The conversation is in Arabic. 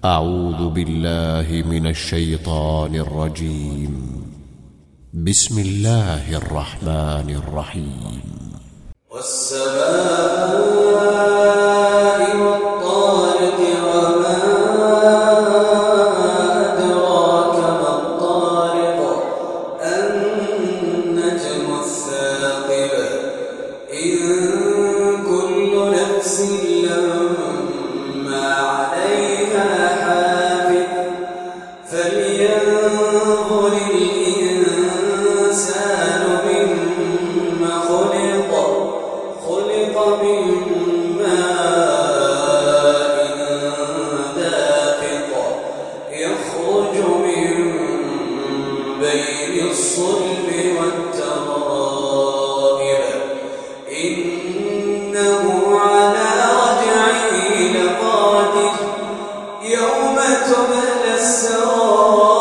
أعوذ بالله من الشيطان الرجيم. بسم الله الرحمن الرحيم. والسماء والطارق وما أدراك ما الطارق النجم الثاقب إن كل نفس لما عليها حافظ فلينظر الإنسان مما خلق من ماء دافق يخرج من بين الصلب والترائب إنه على رجعه لقادر يوم تبلى السرائر